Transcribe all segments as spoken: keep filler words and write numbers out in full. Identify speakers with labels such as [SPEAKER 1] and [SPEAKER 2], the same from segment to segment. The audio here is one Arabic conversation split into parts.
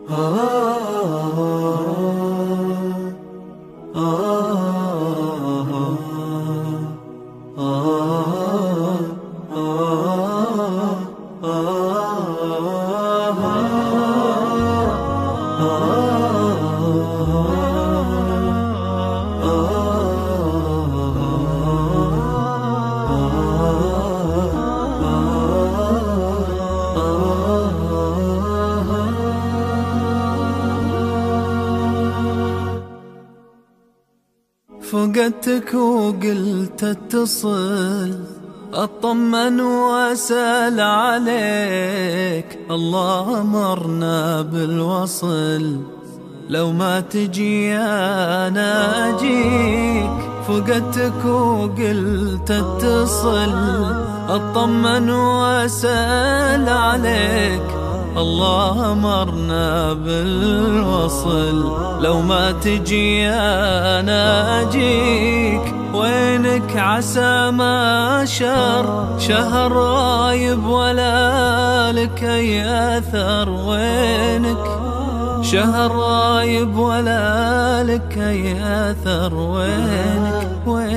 [SPEAKER 1] فقدتك وقلت اتصل اطمن واسأل عليك، الله امرنا بالوصل لو ما تجي انا اجيك. فقدتك وقلت اتصل اطمن واسأل عليك، الله امرنا بالوصل لو ما تجي انا اجيك. وينك عسى ما شر شهر رايب ولا لك اي اثر، وينك شهر رايب ولا لك اي اثر، وينك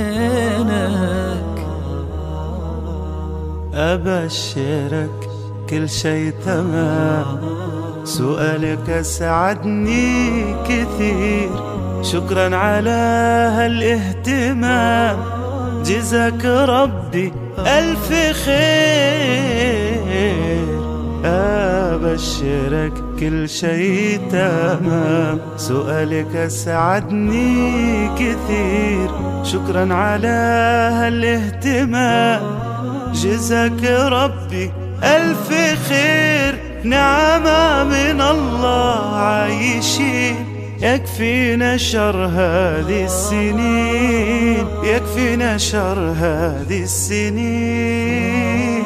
[SPEAKER 1] وينك.
[SPEAKER 2] ابشرك كل شي تمام، سؤالك اسعدني كثير، شكرا على هالاهتمام، جزاك ربي ألف خير. أبشرك كل شي تمام، سؤالك اسعدني كثير، شكرا على هالاهتمام، جزاك ربي ألف خير. نعمة من الله عايشين، يكفينا شر هذه السنين، يكفينا شر هذه السنين.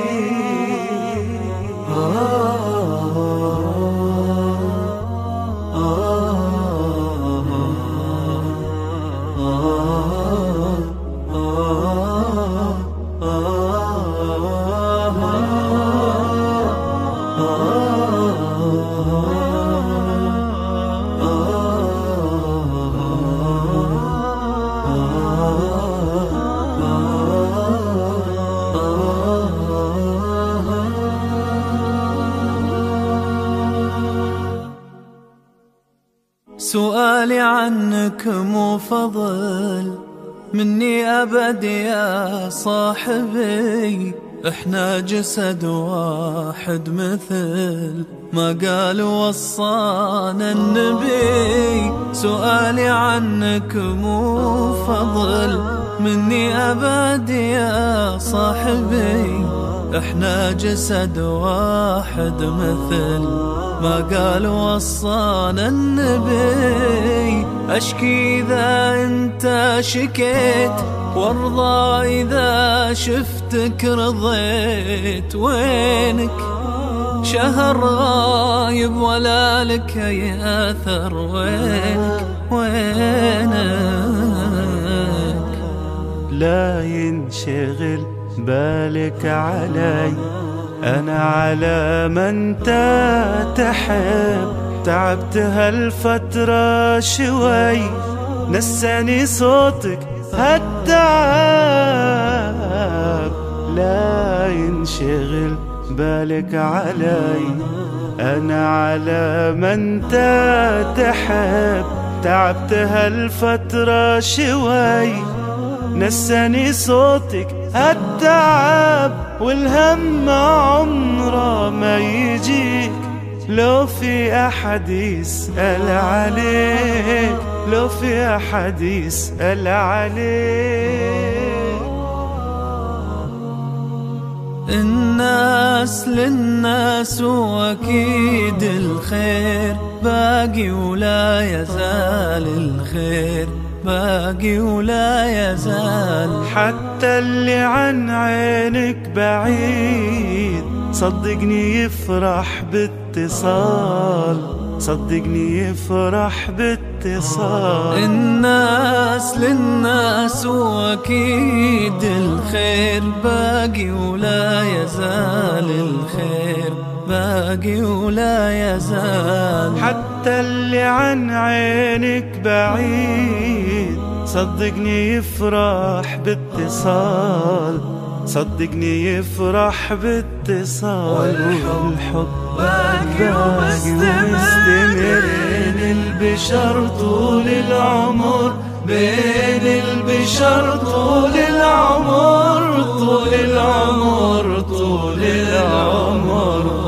[SPEAKER 1] سؤالي عنك مو فضل مني أبد يا صاحبي، احنا جسد واحد مثل ما قال وصانا النبي. سؤالي عنك مو فضل مني أبد يا صاحبي، احنا جسد واحد مثل ما قال وصانا النبي. أشكي إذا أنت شكيت وارضى إذا شفتك رضيت، وينك شهر غايب ولا لك أي أثر، وينك وينك.
[SPEAKER 2] لا ينشغل بالك علي، أنا على من تحب، تعبت هالفترة شوي، نساني صوتك هالتعب. لا ينشغل بالك علي، أنا على من تحب، تعبت هالفترة شوي، نساني صوتك هالتعب. والهم عمره ما يجيك لو في أحد يسأل عليك، لو في أحد يسأل عليك.
[SPEAKER 1] الناس للناس وأكيد الخير باقي ولا يزال الخير باقي ولا يزال.
[SPEAKER 2] حتى اللي عن عينك بعيد صدقني يفرح باتصال، صدقني يفرح باتصال.
[SPEAKER 1] الناس للناس وأكيد الخير باقي ولا يزال الخير باقي ولا يزال.
[SPEAKER 2] حتى اللي عن عينك بعيد صدقني يفرح باتصال، صدقني يفرح باتصال. والحب باقي ومستمر بين البشر طول العمر، بين البشر طول العمر، طول العمر، طول العمر.